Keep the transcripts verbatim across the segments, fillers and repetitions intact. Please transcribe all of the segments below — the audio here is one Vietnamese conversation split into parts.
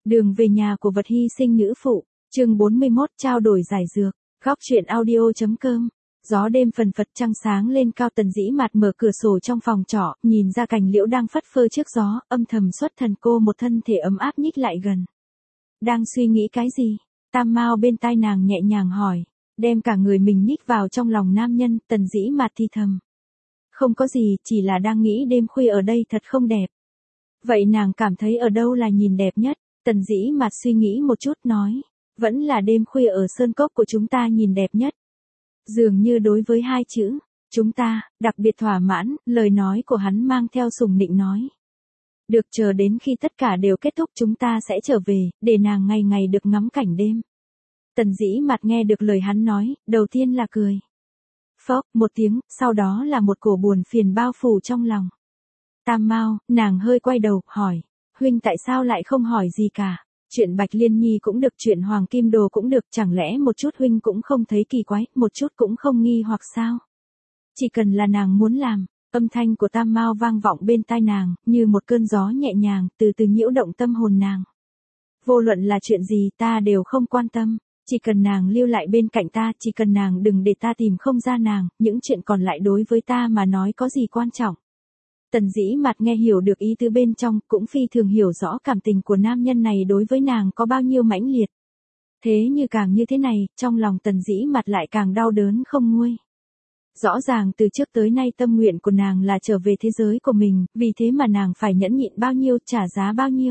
Đường về nhà của vật hy sinh nữ phụ, chương bốn mươi mốt trao đổi giải dược, góc truyện audio.com. Gió đêm phần phật trăng sáng lên cao, Tần Dĩ Mạt mở cửa sổ trong phòng trọ, nhìn ra cành liễu đang phất phơ trước gió, âm thầm xuất thần cô một thân thể ấm áp nhích lại gần. Đang suy nghĩ cái gì? Tam Mao bên tai nàng nhẹ nhàng hỏi, đem cả người mình nhích vào trong lòng nam nhân. Tần Dĩ Mạt thì thầm. Không có gì, chỉ là đang nghĩ đêm khuya ở đây thật không đẹp. Vậy nàng cảm thấy ở đâu là nhìn đẹp nhất? Tần Dĩ Mạt suy nghĩ một chút nói, vẫn là đêm khuya ở sơn cốc của chúng ta nhìn đẹp nhất. Dường như đối với hai chữ, chúng ta, đặc biệt thỏa mãn, lời nói của hắn mang theo sùng nịnh nói. Được, chờ đến khi tất cả đều kết thúc chúng ta sẽ trở về, để nàng ngày ngày được ngắm cảnh đêm. Tần Dĩ Mạt nghe được lời hắn nói, đầu tiên là cười. Phốc, một tiếng, sau đó là một cổ buồn phiền bao phủ trong lòng. Tam Mao, nàng hơi quay đầu, hỏi, huynh tại sao lại không hỏi gì cả? Chuyện Bạch Liên Nhi cũng được, chuyện Hoàng Kim Đồ cũng được, chẳng lẽ một chút huynh cũng không thấy kỳ quái, một chút cũng không nghi hoặc sao? Chỉ cần là nàng muốn làm, âm thanh của Tam Mao vang vọng bên tai nàng, như một cơn gió nhẹ nhàng, từ từ nhiễu động tâm hồn nàng. Vô luận là chuyện gì ta đều không quan tâm, chỉ cần nàng lưu lại bên cạnh ta, chỉ cần nàng đừng để ta tìm không ra nàng, những chuyện còn lại đối với ta mà nói có gì quan trọng. Tần Dĩ Mạt nghe hiểu được ý tứ bên trong, cũng phi thường hiểu rõ cảm tình của nam nhân này đối với nàng có bao nhiêu mãnh liệt. Thế như càng như thế này, trong lòng Tần Dĩ Mạt lại càng đau đớn không nguôi. Rõ ràng từ trước tới nay tâm nguyện của nàng là trở về thế giới của mình, vì thế mà nàng phải nhẫn nhịn bao nhiêu, trả giá bao nhiêu.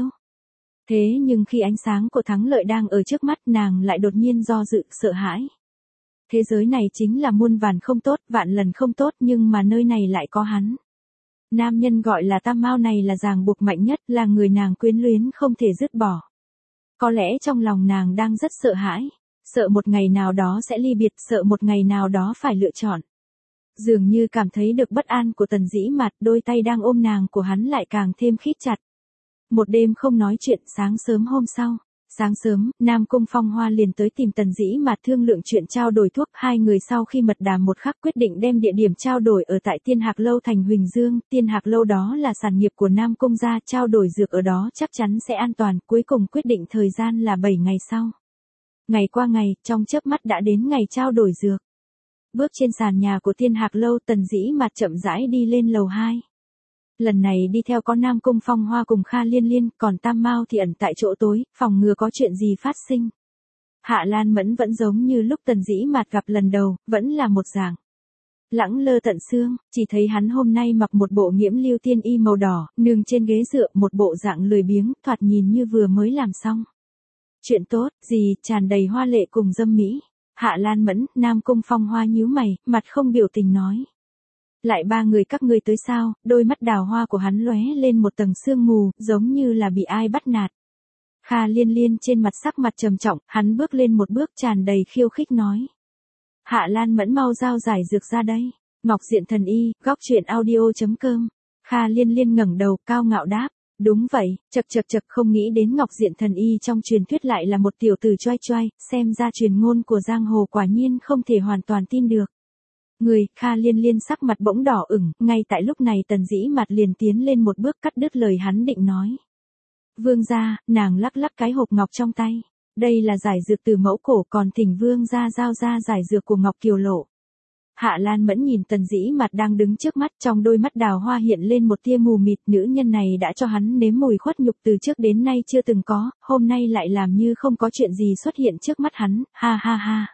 Thế nhưng khi ánh sáng của thắng lợi đang ở trước mắt, nàng lại đột nhiên do dự, sợ hãi. Thế giới này chính là muôn vàn không tốt, vạn lần không tốt, nhưng mà nơi này lại có hắn. Nam nhân gọi là Tam Mao này là ràng buộc mạnh nhất, là người nàng quyến luyến không thể dứt bỏ. Có lẽ trong lòng nàng đang rất sợ hãi, sợ một ngày nào đó sẽ ly biệt, sợ một ngày nào đó phải lựa chọn. Dường như cảm thấy được bất an của Tần Dĩ Mạt, đôi tay đang ôm nàng của hắn lại càng thêm khít chặt. Một đêm không nói chuyện, sáng sớm hôm sau. Sáng sớm, Nam Cung Phong Hoa liền tới tìm Tần Dĩ Mạt thương lượng chuyện trao đổi thuốc. Hai người sau khi mật đàm một khắc quyết định đem địa điểm trao đổi ở tại Tiên Hạc Lâu thành Huỳnh Dương. Tiên Hạc Lâu đó là sản nghiệp của Nam Cung gia, trao đổi dược ở đó chắc chắn sẽ an toàn. Cuối cùng quyết định thời gian là bảy ngày sau. Ngày qua ngày, trong chớp mắt đã đến ngày trao đổi dược. Bước trên sàn nhà của Tiên Hạc Lâu, Tần Dĩ Mạt chậm rãi đi lên lầu hai. Lần này đi theo có Nam Cung Phong Hoa cùng Kha Liên Liên, còn Tam Mao thì ẩn tại chỗ tối, phòng ngừa có chuyện gì phát sinh. Hạ Lan Mẫn vẫn giống như lúc Tần Dĩ Mạt gặp lần đầu, vẫn là một dạng. Lẳng lơ tận xương, chỉ thấy hắn hôm nay mặc một bộ nghiễm lưu tiên y màu đỏ, nương trên ghế dựa, một bộ dạng lười biếng, thoạt nhìn như vừa mới làm xong. Chuyện tốt, gì, tràn đầy hoa lệ cùng dâm mỹ. Hạ Lan Mẫn, Nam Cung Phong Hoa nhíu mày, mặt không biểu tình nói. Lại ba người các ngươi tới sao? Đôi mắt đào hoa của hắn lóe lên một tầng sương mù, giống như là bị ai bắt nạt. Kha Liên Liên trên mặt sắc mặt trầm trọng, hắn bước lên một bước tràn đầy khiêu khích nói. Hạ Lan Mẫn mau giao giải dược ra đây. Ngọc Diện Thần Y, góc truyện audio.com. Kha Liên Liên ngẩng đầu, cao ngạo đáp. Đúng vậy, chật chật chật, không nghĩ đến Ngọc Diện Thần Y trong truyền thuyết lại là một tiểu tử choai choai, xem ra truyền ngôn của giang hồ quả nhiên không thể hoàn toàn tin được. Người, Kha Liên Liên sắc mặt bỗng đỏ ửng, ngay tại lúc này Tần Dĩ Mạt liền tiến lên một bước cắt đứt lời hắn định nói. Vương gia, nàng lắc lắc cái hộp ngọc trong tay. Đây là giải dược từ mẫu cổ, còn thỉnh vương gia giao ra giải dược của Ngọc Kiều Lộ. Hạ Lan Mẫn nhìn Tần Dĩ Mạt đang đứng trước mắt, trong đôi mắt đào hoa hiện lên một tia mù mịt. Nữ nhân này đã cho hắn nếm mùi khuất nhục từ trước đến nay chưa từng có, hôm nay lại làm như không có chuyện gì xuất hiện trước mắt hắn, ha ha ha.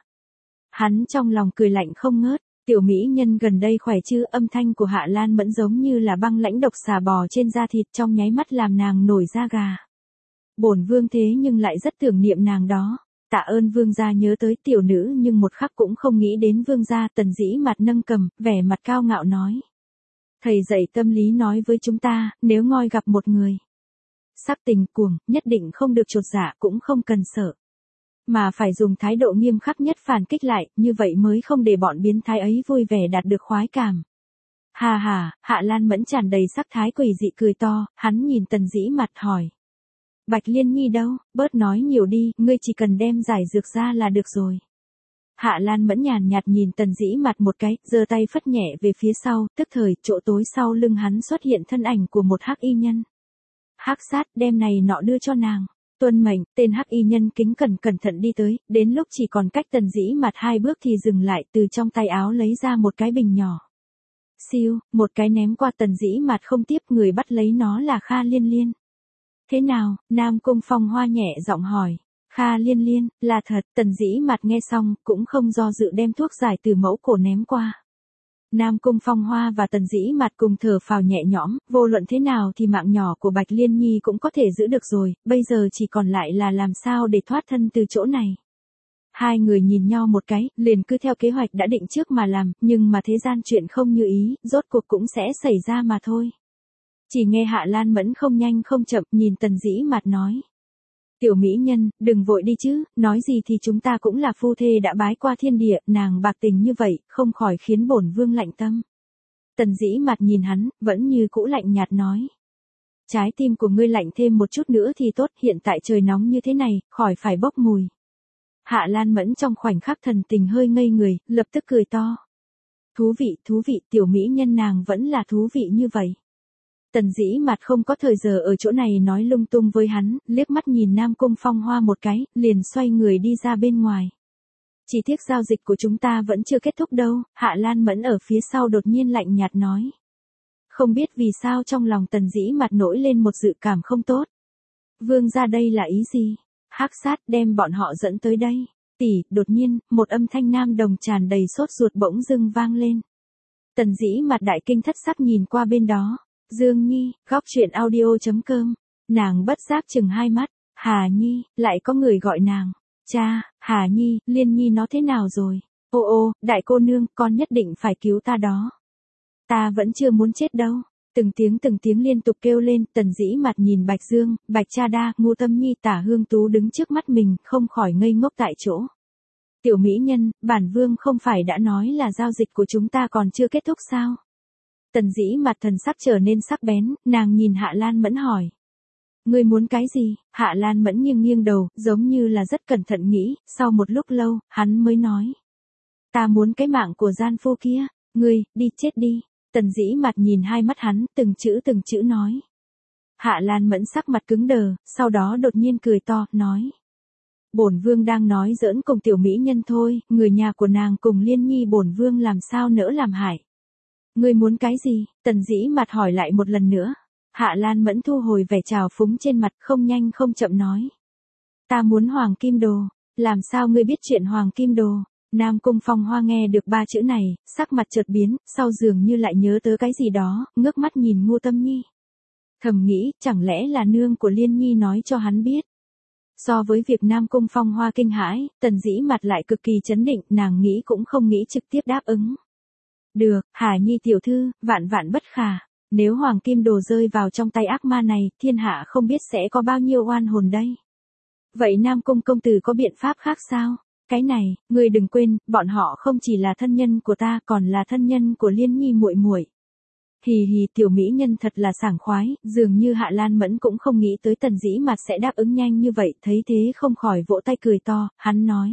Hắn trong lòng cười lạnh không ngớt. Tiểu mỹ nhân gần đây khỏe chứ? Âm thanh của Hạ Lan Mẫn giống như là băng lãnh độc xà bò trên da thịt, trong nháy mắt làm nàng nổi da gà. Bổn vương thế nhưng lại rất tưởng niệm nàng đó. Tạ ơn vương gia nhớ tới tiểu nữ, nhưng một khắc cũng không nghĩ đến vương gia. Tần Dĩ Mạt nâng cầm, vẻ mặt cao ngạo nói. Thầy dạy tâm lý nói với chúng ta, nếu ngoi gặp một người sắc tình cuồng, nhất định không được chột dạ, cũng không cần sợ. Mà phải dùng thái độ nghiêm khắc nhất phản kích lại, như vậy mới không để bọn biến thái ấy vui vẻ đạt được khoái cảm. Hà hà, Hạ Lan Mẫn tràn đầy sắc thái quỷ dị cười to, hắn nhìn Tần Dĩ Mạt hỏi. Bạch Liên Nhi đâu, bớt nói nhiều đi, ngươi chỉ cần đem giải dược ra là được rồi. Hạ Lan Mẫn nhàn nhạt nhìn Tần Dĩ Mạt một cái, giơ tay phất nhẹ về phía sau, tức thời, chỗ tối sau lưng hắn xuất hiện thân ảnh của một hắc y nhân. Hắc sát, đem này nọ đưa cho nàng. Tuân mệnh, tên hắc y nhân kính cẩn cẩn thận đi tới, đến lúc chỉ còn cách Tần Dĩ Mạt hai bước thì dừng lại, từ trong tay áo lấy ra một cái bình nhỏ. Siêu, một cái ném qua Tần Dĩ Mạt không tiếp, người bắt lấy nó là Kha Liên Liên. Thế nào? Nam Cung Phong Hoa nhẹ giọng hỏi. Kha Liên Liên, là thật. Tần Dĩ Mạt nghe xong, cũng không do dự đem thuốc giải từ mẫu cổ ném qua. Nam Cung Phong Hoa và Tần Dĩ Mạt cùng thở phào nhẹ nhõm, vô luận thế nào thì mạng nhỏ của Bạch Liên Nhi cũng có thể giữ được rồi, bây giờ chỉ còn lại là làm sao để thoát thân từ chỗ này. Hai người nhìn nhau một cái, liền cứ theo kế hoạch đã định trước mà làm, nhưng mà thế gian chuyện không như ý, rốt cuộc cũng sẽ xảy ra mà thôi. Chỉ nghe Hạ Lan Mẫn không nhanh không chậm nhìn Tần Dĩ Mạt nói. Tiểu mỹ nhân, đừng vội đi chứ, nói gì thì chúng ta cũng là phu thê đã bái qua thiên địa, nàng bạc tình như vậy, không khỏi khiến bổn vương lạnh tâm. Tần Dĩ Mạt nhìn hắn, vẫn như cũ lạnh nhạt nói. Trái tim của ngươi lạnh thêm một chút nữa thì tốt, hiện tại trời nóng như thế này, khỏi phải bốc mùi. Hạ Lan Mẫn trong khoảnh khắc thần tình hơi ngây người, lập tức cười to. Thú vị, thú vị, tiểu mỹ nhân nàng vẫn là thú vị như vậy. Tần Dĩ Mạt không có thời giờ ở chỗ này nói lung tung với hắn, liếc mắt nhìn Nam Cung Phong Hoa một cái, liền xoay người đi ra bên ngoài. Chỉ tiếc giao dịch của chúng ta vẫn chưa kết thúc đâu, Hạ Lan Mẫn ở phía sau đột nhiên lạnh nhạt nói. Không biết vì sao trong lòng Tần Dĩ Mạt nổi lên một dự cảm không tốt. Vương gia đây là ý gì? Hắc sát đem bọn họ dẫn tới đây. Tỷ, đột nhiên, một âm thanh nam đồng tràn đầy sốt ruột bỗng dưng vang lên. Tần Dĩ Mạt đại kinh thất sắc nhìn qua bên đó. Dương Nhi, góc truyện audio chấm com. Nàng bất giác chừng hai mắt. Hà Nhi, lại có người gọi nàng. Cha, Hà Nhi, Liên Nhi nó thế nào rồi? Ô ô, đại cô nương, con nhất định phải cứu ta đó. Ta vẫn chưa muốn chết đâu. Từng tiếng từng tiếng liên tục kêu lên, Tần Dĩ Mạt nhìn Bạch Dương, Bạch Cha Đa, Ngô Tâm Nhi, Tả Hương Tú đứng trước mắt mình, không khỏi ngây ngốc tại chỗ. Tiểu mỹ nhân, bản vương không phải đã nói là giao dịch của chúng ta còn chưa kết thúc sao? Tần Dĩ Mạt thần sắc trở nên sắc bén, nàng nhìn Hạ Lan Mẫn hỏi. Ngươi muốn cái gì? Hạ Lan Mẫn nghiêng nghiêng đầu, giống như là rất cẩn thận nghĩ, sau một lúc lâu, hắn mới nói. Ta muốn cái mạng của gian phu kia, ngươi, đi chết đi. Tần Dĩ Mạt nhìn hai mắt hắn, từng chữ từng chữ nói. Hạ Lan Mẫn sắc mặt cứng đờ, sau đó đột nhiên cười to, nói. Bổn vương đang nói giỡn cùng tiểu mỹ nhân thôi, người nhà của nàng cùng Liên Nhi bổn vương làm sao nỡ làm hại. Ngươi muốn cái gì? Tần Dĩ Mạt hỏi lại một lần nữa. Hạ Lan Mẫn thu hồi vẻ trào phúng trên mặt, không nhanh không chậm nói. Ta muốn hoàng kim đồ. Làm sao ngươi biết chuyện hoàng kim đồ? Nam Cung Phong Hoa nghe được ba chữ này, sắc mặt chợt biến, sau dường như lại nhớ tới cái gì đó, ngước mắt nhìn Ngô Tâm Nhi. Thầm nghĩ, chẳng lẽ là nương của Liên Nhi nói cho hắn biết. So với việc Nam Cung Phong Hoa kinh hãi, Tần Dĩ Mạt lại cực kỳ chấn định, nàng nghĩ cũng không nghĩ trực tiếp đáp ứng. Được, Hà Nhi tiểu thư, vạn vạn bất khả. Nếu hoàng kim đồ rơi vào trong tay ác ma này, thiên hạ không biết sẽ có bao nhiêu oan hồn đây. Vậy Nam Cung công tử có biện pháp khác sao? Cái này, ngươi đừng quên, bọn họ không chỉ là thân nhân của ta, còn là thân nhân của Liên Nhi muội muội. Hì hì, tiểu mỹ nhân thật là sảng khoái, dường như Hạ Lan Mẫn cũng không nghĩ tới Tần Dĩ Mạt sẽ đáp ứng nhanh như vậy, thấy thế không khỏi vỗ tay cười to, hắn nói.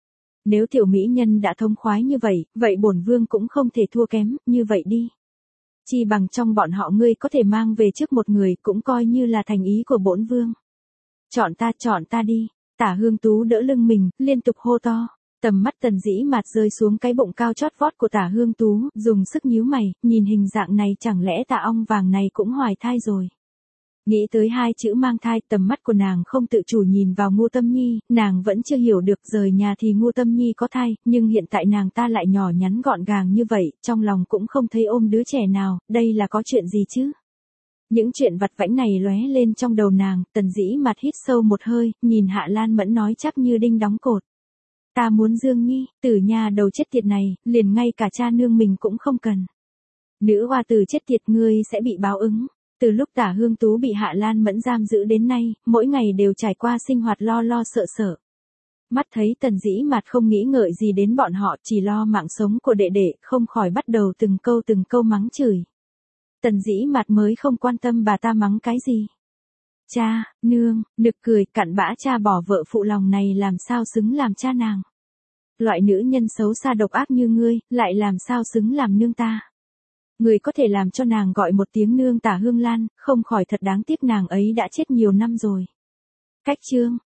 Nếu tiểu mỹ nhân đã thông khoái như vậy, vậy bổn vương cũng không thể thua kém, như vậy đi. Chi bằng trong bọn họ ngươi có thể mang về trước một người, cũng coi như là thành ý của bổn vương. Chọn ta, chọn ta đi. Tả Hương Tú đỡ lưng mình, liên tục hô to. Tầm mắt Tần Dĩ Mạt rơi xuống cái bụng cao chót vót của Tả Hương Tú, dùng sức nhíu mày, nhìn hình dạng này chẳng lẽ Tả ong vàng này cũng hoài thai rồi. Nghĩ tới hai chữ mang thai, tầm mắt của nàng không tự chủ nhìn vào Ngô Tâm Nhi, nàng vẫn chưa hiểu được rời nhà thì Ngô Tâm Nhi có thai, nhưng hiện tại nàng ta lại nhỏ nhắn gọn gàng như vậy, trong lòng cũng không thấy ôm đứa trẻ nào, đây là có chuyện gì chứ? Những chuyện vặt vãnh này lóe lên trong đầu nàng, Tần Dĩ Mạt hít sâu một hơi, nhìn Hạ Lan Mẫn nói chắc như đinh đóng cột. Ta muốn Dương Nhi, tử nhà đầu chết tiệt này, liền ngay cả cha nương mình cũng không cần. Nữ hoa tử chết tiệt ngươi sẽ bị báo ứng. Từ lúc Tả Hương Tú bị Hạ Lan Mẫn giam giữ đến nay, mỗi ngày đều trải qua sinh hoạt lo lo sợ sợ. Mắt thấy Tần Dĩ Mạt không nghĩ ngợi gì đến bọn họ, chỉ lo mạng sống của đệ đệ, không khỏi bắt đầu từng câu từng câu mắng chửi. Tần Dĩ Mạt mới không quan tâm bà ta mắng cái gì. Cha, nương, nực cười, cặn bã cha bỏ vợ phụ lòng này làm sao xứng làm cha nàng. Loại nữ nhân xấu xa độc ác như ngươi, lại làm sao xứng làm nương ta. Người có thể làm cho nàng gọi một tiếng nương Tả Hương Lan, không khỏi thật đáng tiếc nàng ấy đã chết nhiều năm rồi. Cách chương